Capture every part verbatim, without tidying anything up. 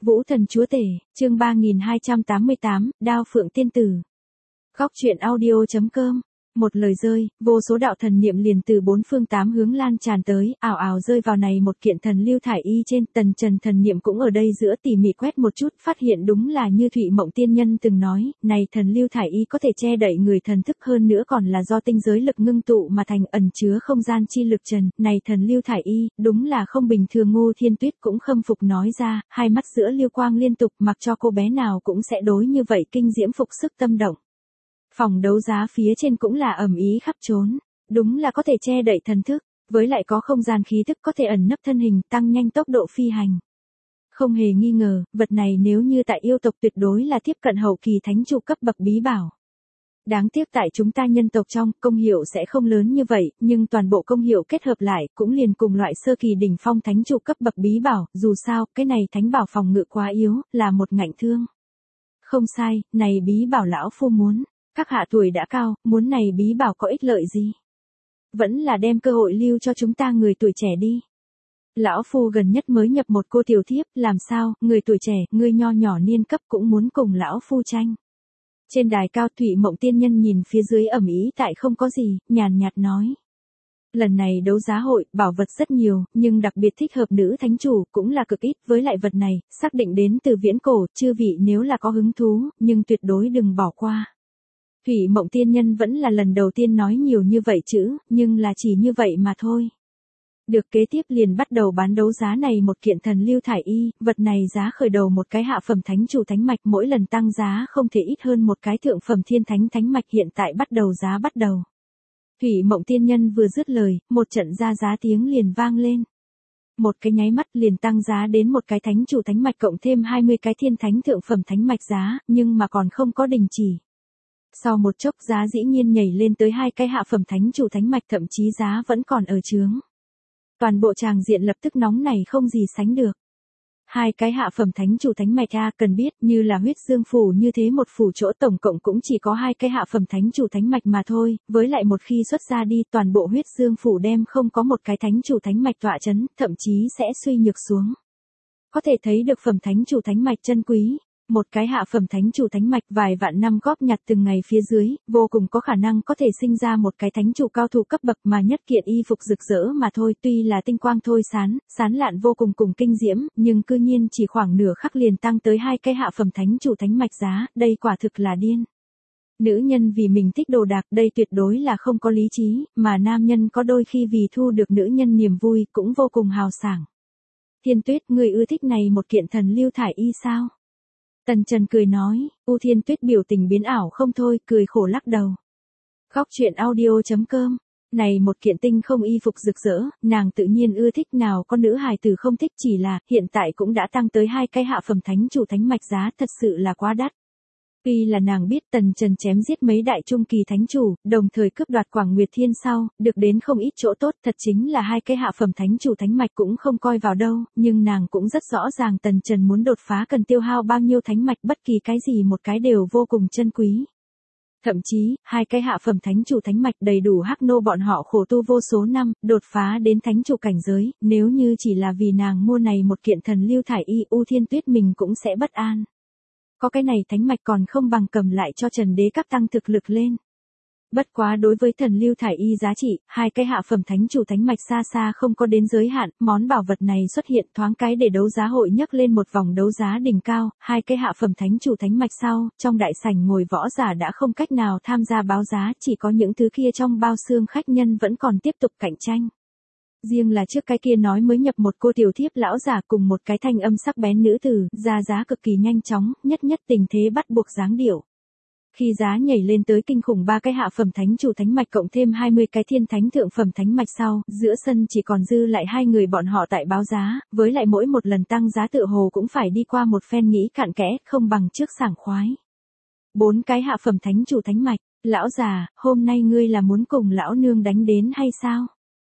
Vũ thần chúa tể, chương ba nghìn hai trăm tám mươi tám, Đao Phượng Tiên Tử. Góc truyện audio chấm com. Một lời rơi, vô số đạo thần niệm liền từ bốn phương tám hướng lan tràn tới, ảo ảo rơi vào này một kiện thần lưu thải y trên. Tần Trần thần niệm cũng ở đây giữa tỉ mỉ quét một chút, phát hiện đúng là như Thụy Mộng tiên nhân từng nói, này thần lưu thải y có thể che đậy người thần thức, hơn nữa còn là do tinh giới lực ngưng tụ mà thành, ẩn chứa không gian chi lực trần. Này thần lưu thải y, đúng là không bình thường. Ngô Thiên Tuyết cũng khâm phục nói ra, hai mắt giữa lưu quang liên tục, mặc cho cô bé nào cũng sẽ đối như vậy kinh diễm phục sức tâm động. Phòng đấu giá phía trên cũng là ầm ĩ khắp trốn, đúng là có thể che đậy thần thức, với lại có không gian khí tức có thể ẩn nấp thân hình, tăng nhanh tốc độ phi hành. Không hề nghi ngờ, vật này nếu như tại yêu tộc tuyệt đối là tiếp cận hậu kỳ thánh chủ cấp bậc bí bảo. Đáng tiếc tại chúng ta nhân tộc trong, công hiệu sẽ không lớn như vậy, nhưng toàn bộ công hiệu kết hợp lại, cũng liền cùng loại sơ kỳ đỉnh phong thánh chủ cấp bậc bí bảo, dù sao, cái này thánh bảo phòng ngự quá yếu, là một ngạnh thương. Không sai, này bí bảo lão phu muốn. Các hạ tuổi đã cao, muốn này bí bảo có ích lợi gì? Vẫn là đem cơ hội lưu cho chúng ta người tuổi trẻ đi. Lão phu gần nhất mới nhập một cô tiểu thiếp, làm sao, người tuổi trẻ, người nho nhỏ niên cấp cũng muốn cùng lão phu tranh. Trên đài cao Thụy Mộng tiên nhân nhìn phía dưới ẩm ý tại không có gì, nhàn nhạt nói. Lần này đấu giá hội, bảo vật rất nhiều, nhưng đặc biệt thích hợp nữ thánh chủ cũng là cực ít, với lại vật này, xác định đến từ viễn cổ, chư vị nếu là có hứng thú, nhưng tuyệt đối đừng bỏ qua. Thụy Mộng tiên nhân vẫn là lần đầu tiên nói nhiều như vậy chữ, nhưng là chỉ như vậy mà thôi. Được, kế tiếp liền bắt đầu bán đấu giá này một kiện thần lưu thải y, vật này giá khởi đầu một cái hạ phẩm thánh chủ thánh mạch, mỗi lần tăng giá không thể ít hơn một cái thượng phẩm thiên thánh thánh mạch, hiện tại bắt đầu giá bắt đầu. Thụy Mộng tiên nhân vừa dứt lời, một trận ra giá tiếng liền vang lên. Một cái nháy mắt liền tăng giá đến một cái thánh chủ thánh mạch cộng thêm hai mươi cái thiên thánh thượng phẩm thánh mạch giá, nhưng mà còn không có đình chỉ. Sau một chốc giá dĩ nhiên nhảy lên tới hai cái hạ phẩm thánh chủ thánh mạch, thậm chí giá vẫn còn ở chướng. Toàn bộ tràng diện lập tức nóng này không gì sánh được. Hai cái hạ phẩm thánh chủ thánh mạch a, cần biết, như là huyết dương phủ như thế một phủ chỗ tổng cộng cũng chỉ có hai cái hạ phẩm thánh chủ thánh mạch mà thôi, với lại một khi xuất ra đi, toàn bộ huyết dương phủ đem không có một cái thánh chủ thánh mạch tọa chấn, thậm chí sẽ suy nhược xuống. Có thể thấy được phẩm thánh chủ thánh mạch chân quý. Một cái hạ phẩm thánh chủ thánh mạch vài vạn năm góp nhặt từng ngày phía dưới, vô cùng có khả năng có thể sinh ra một cái thánh chủ cao thủ cấp bậc, mà nhất kiện y phục rực rỡ mà thôi, tuy là tinh quang thôi sán, sán lạn vô cùng cùng kinh diễm, nhưng cư nhiên chỉ khoảng nửa khắc liền tăng tới hai cái hạ phẩm thánh chủ thánh mạch giá, đây quả thực là điên. Nữ nhân vì mình thích đồ đạc, đây tuyệt đối là không có lý trí, mà nam nhân có đôi khi vì thu được nữ nhân niềm vui, cũng vô cùng hào sảng. Thiên Tuyết, người ưa thích này một kiện thần lưu thải y sao? Tần Trần cười nói, U Thiên Tuyết biểu tình biến ảo không thôi, cười khổ lắc đầu. Góc truyện audio chấm com. Này một kiện tinh không y phục rực rỡ, nàng tự nhiên ưa thích, nào có nữ hài tử không thích, chỉ là, hiện tại cũng đã tăng tới hai cái hạ phẩm thánh chủ thánh mạch giá, thật sự là quá đắt. Tuy là nàng biết Tần Trần chém giết mấy đại trung kỳ thánh chủ, đồng thời cướp đoạt Quảng Nguyệt Thiên sau, được đến không ít chỗ tốt, thật chính là hai cái hạ phẩm thánh chủ thánh mạch cũng không coi vào đâu, nhưng nàng cũng rất rõ ràng Tần Trần muốn đột phá cần tiêu hao bao nhiêu thánh mạch, bất kỳ cái gì một cái đều vô cùng chân quý. Thậm chí, hai cái hạ phẩm thánh chủ thánh mạch đầy đủ hắc nô bọn họ khổ tu vô số năm, đột phá đến thánh chủ cảnh giới, nếu như chỉ là vì nàng mua này một kiện thần lưu thải y, U Thiên Tuyết mình cũng sẽ bất an. Có cái này thánh mạch còn không bằng cầm lại cho Trần Đế cấp tăng thực lực lên. Bất quá đối với thần lưu thải y giá trị, hai cái hạ phẩm thánh chủ thánh mạch xa xa không có đến giới hạn, món bảo vật này xuất hiện thoáng cái để đấu giá hội nhấc lên một vòng đấu giá đỉnh cao, hai cái hạ phẩm thánh chủ thánh mạch sau, trong đại sảnh ngồi võ giả đã không cách nào tham gia báo giá, chỉ có những thứ kia trong bao xương khách nhân vẫn còn tiếp tục cạnh tranh. Riêng là trước cái kia nói mới nhập một cô tiểu thiếp lão giả cùng một cái thanh âm sắc bén nữ tử, ra giá cực kỳ nhanh chóng, nhất nhất tình thế bắt buộc dáng điệu. Khi giá nhảy lên tới kinh khủng ba cái hạ phẩm thánh chủ thánh mạch cộng thêm hai mươi cái thiên thánh thượng phẩm thánh mạch sau, giữa sân chỉ còn dư lại hai người bọn họ tại báo giá, với lại mỗi một lần tăng giá tựa hồ cũng phải đi qua một phen nghĩ cặn kẽ, không bằng trước sảng khoái. Bốn cái hạ phẩm thánh chủ thánh mạch, lão già, hôm nay ngươi là muốn cùng lão nương đánh đến hay sao?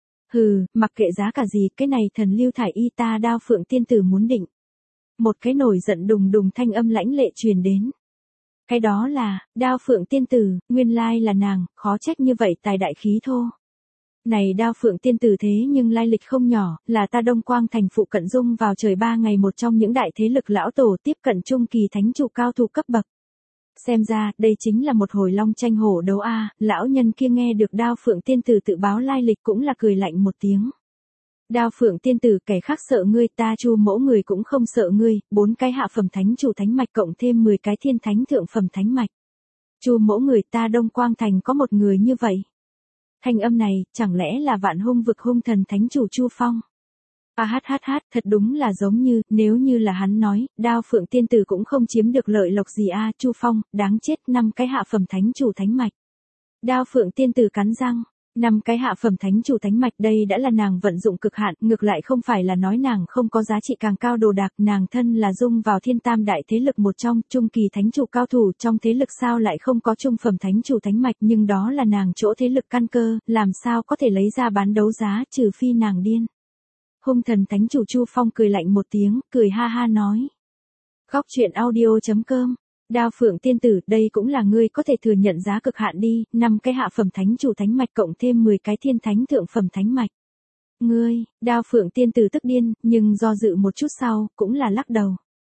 Hừ, mặc kệ giá cả gì, cái này thần lưu thải y ta Đao Phượng tiên tử muốn định. Một cái nổi giận đùng đùng thanh âm lãnh lệ truyền đến. Cái đó là, Đao Phượng tiên tử, nguyên lai là nàng, khó trách như vậy tài đại khí thô. Này Đao Phượng tiên tử thế nhưng lai lịch không nhỏ, là ta Đông Quang thành phụ cận dung vào trời ba ngày một trong những đại thế lực lão tổ tiếp cận trung kỳ thánh chủ cao thủ cấp bậc. Xem ra, đây chính là một hồi long tranh hổ đấu a. Lão nhân kia nghe được Đao Phượng tiên tử tự báo lai lịch cũng là cười lạnh một tiếng. Đao Phượng tiên tử, kẻ khác sợ ngươi, ta Chu mỗ người cũng không sợ ngươi, bốn cái hạ phẩm thánh chủ thánh mạch cộng thêm mười cái thiên thánh thượng phẩm thánh mạch. Chu mỗ người, ta Đông Quang thành có một người như vậy. Thanh âm này, chẳng lẽ là Vạn Hung vực hung thần thánh chủ Chu Phong? A hát hát hát, thật đúng là giống như, nếu như là hắn nói, Đao Phượng tiên tử cũng không chiếm được lợi lộc gì a. Chu Phong, đáng chết, năm cái hạ phẩm thánh chủ thánh mạch. Đao Phượng tiên tử cắn răng, năm cái hạ phẩm thánh chủ thánh mạch, đây đã là nàng vận dụng cực hạn, ngược lại không phải là nói nàng không có giá trị càng cao đồ đạc, nàng thân là dung vào thiên tam đại thế lực một trong, trung kỳ thánh chủ cao thủ, trong thế lực sao lại không có trung phẩm thánh chủ thánh mạch, nhưng đó là nàng chỗ thế lực căn cơ, làm sao có thể lấy ra bán đấu giá, trừ phi nàng điên. Hung thần thánh chủ Chu Phong cười lạnh một tiếng, cười ha ha nói. Góc truyện audio chấm com. Đao Phượng tiên tử, đây cũng là ngươi có thể thừa nhận giá cực hạn đi, năm cái hạ phẩm thánh chủ thánh mạch cộng thêm mười cái thiên thánh thượng phẩm thánh mạch. Ngươi, Đao Phượng tiên tử tức điên, nhưng do dự một chút sau, cũng là lắc đầu.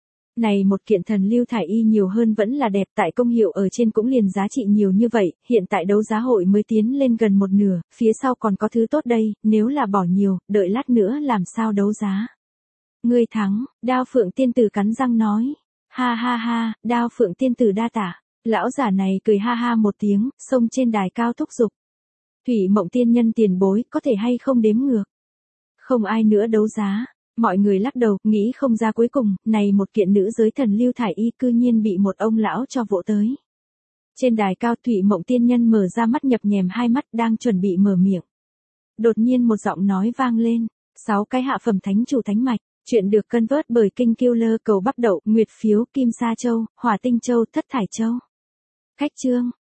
Này một kiện thần lưu thải y nhiều hơn vẫn là đẹp, tại công hiệu ở trên cũng liền giá trị nhiều như vậy, hiện tại đấu giá hội mới tiến lên gần một nửa, phía sau còn có thứ tốt đây, nếu là bỏ nhiều, đợi lát nữa làm sao đấu giá. Ngươi thắng, Đao Phượng tiên tử cắn răng nói. Ha ha ha, Đao Phượng tiên tử đa tạ. Lão giả này cười ha ha một tiếng, xông trên đài cao thúc giục. Thủy Mộng tiên nhân tiền bối, có thể hay không đếm ngược. Không ai nữa đấu giá. Mọi người lắc đầu, nghĩ không ra cuối cùng, này một kiện nữ giới thần lưu thải y cư nhiên bị một ông lão cho vỗ tới. Trên đài cao Thủy Mộng tiên nhân mở ra mắt nhập nhèm hai mắt đang chuẩn bị mở miệng. Đột nhiên một giọng nói vang lên, sáu cái hạ phẩm thánh chủ thánh mạch. Chuyện được cân vớt bởi Kinh Killer cầu bắp đậu, Nguyệt phiếu, Kim Sa Châu, Hỏa Tinh Châu, Thất Thải Châu. Khách chương.